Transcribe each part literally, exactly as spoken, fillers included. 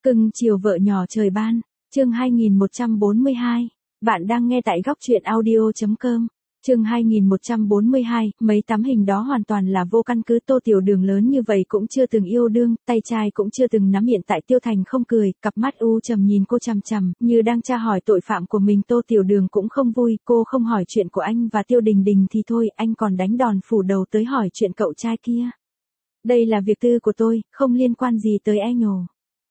Cưng chiều vợ nhỏ trời ban, chương hai nghìn một trăm bốn mươi hai. Bạn đang nghe tại góc truyện audio chấm com. Chương hai nghìn một trăm bốn mươi hai, mấy tấm hình đó hoàn toàn là vô căn cứ. Tô Tiểu Đường lớn như vậy cũng chưa từng yêu đương, tay trai cũng chưa từng nắm hiện tại Tiêu Thành không cười, cặp mắt u trầm nhìn cô chằm chằm, như đang tra hỏi tội phạm của mình. Tô Tiểu Đường cũng không vui, cô không hỏi chuyện của anh và Tiêu Đình Đình thì thôi, anh còn đánh đòn phủ đầu tới hỏi chuyện cậu trai kia. Đây là việc tư của tôi, không liên quan gì tới anh nhồ.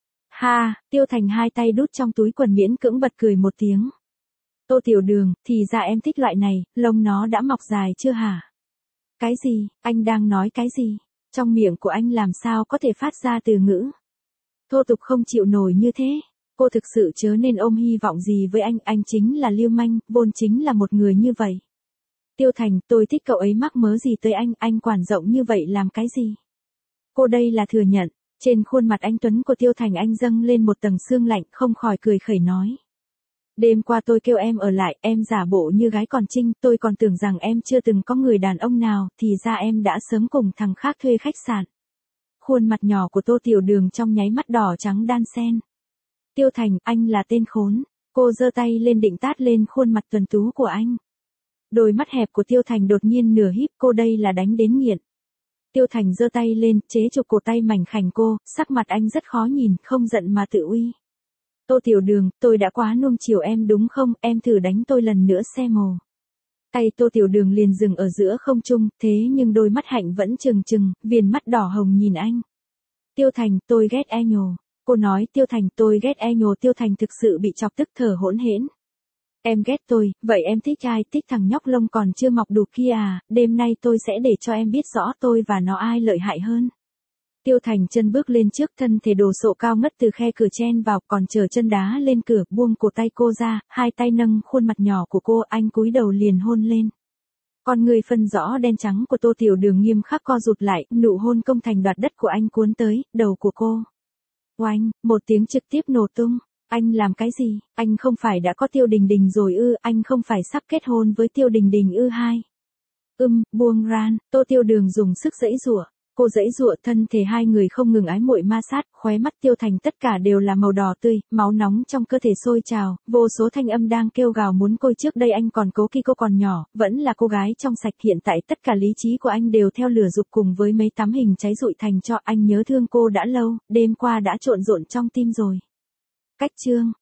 Ha, Tiêu Thành hai tay đút trong túi quần miễn cưỡng bật cười một tiếng. Tô Tiểu Đường, thì ra em thích loại này, lông nó đã mọc dài chưa hả? Cái gì, anh đang nói cái gì? Trong miệng của anh làm sao có thể phát ra từ ngữ thô tục không chịu nổi như thế? Cô thực sự chớ nên ôm hy vọng gì với anh, anh chính là lưu manh, vốn chính là một người như vậy. Tiêu Thành, tôi thích cậu ấy mắc mớ gì tới anh, anh quản rộng như vậy làm cái gì? Cô đây là thừa nhận. Trên khuôn mặt anh tuấn của Tiêu Thành anh dâng lên một tầng sương lạnh, không khỏi cười khẩy nói. Đêm qua tôi kêu em ở lại, em giả bộ như gái còn trinh, tôi còn tưởng rằng em chưa từng có người đàn ông nào, thì ra em đã sớm cùng thằng khác thuê khách sạn. Khuôn mặt nhỏ của Tô Tiểu Đường trong nháy mắt đỏ trắng đan xen. Tiêu Thành, anh là tên khốn. Cô giơ tay lên định tát lên khuôn mặt tuấn tú của anh. Đôi mắt hẹp của Tiêu Thành đột nhiên nửa híp, cô đây là đánh đến nghiện. Tiêu Thành giơ tay lên, chế chụp cổ tay mảnh khảnh cô, sắc mặt anh rất khó nhìn, không giận mà tự uy. Tô Tiểu Đường, tôi đã quá nuông chiều em đúng không, em thử đánh tôi lần nữa xem mồ. Tay Tô Tiểu Đường liền dừng ở giữa không trung, thế nhưng đôi mắt hạnh vẫn trừng trừng, viền mắt đỏ hồng nhìn anh. Tiêu Thành, tôi ghét e nhồ. Cô nói, Tiêu Thành, tôi ghét e nhồ. Tiêu Thành thực sự bị chọc tức thở hỗn hển. Em ghét tôi, vậy em thích ai? Thích thằng nhóc lông còn chưa mọc đủ kia à? Đêm nay tôi sẽ để cho em biết rõ tôi và nó ai lợi hại hơn. Tiêu Thành chân bước lên trước, thân thể đồ sộ cao ngất từ khe cửa chen vào, còn chờ chân đá lên cửa, buông cổ tay cô ra, hai tay nâng khuôn mặt nhỏ của cô, anh cúi đầu liền hôn lên. Con người phân rõ đen trắng của Tô Tiểu Đường nghiêm khắc co rụt lại, nụ hôn công thành đoạt đất của anh cuốn tới đầu của cô. Oanh, một tiếng trực tiếp nổ tung. Anh làm cái gì? Anh không phải đã có Tiêu Đình Đình rồi ư? Anh không phải sắp kết hôn với Tiêu Đình Đình ư? Hai. Ưm, buông ran. Tô Tiểu Đường dùng sức giãy giụa. Cô giãy giụa, thân thể hai người không ngừng ái muội ma sát, khóe mắt Tiêu Thành tất cả đều là màu đỏ tươi, máu nóng trong cơ thể sôi trào, vô số thanh âm đang kêu gào muốn cô. Trước đây anh còn cố khi cô còn nhỏ, vẫn là cô gái trong sạch, hiện tại tất cả lý trí của anh đều theo lửa dục cùng với mấy tấm hình cháy rụi thành tro. Anh nhớ thương cô đã lâu, đêm qua đã trộn rộn trong tim rồi. Cách chương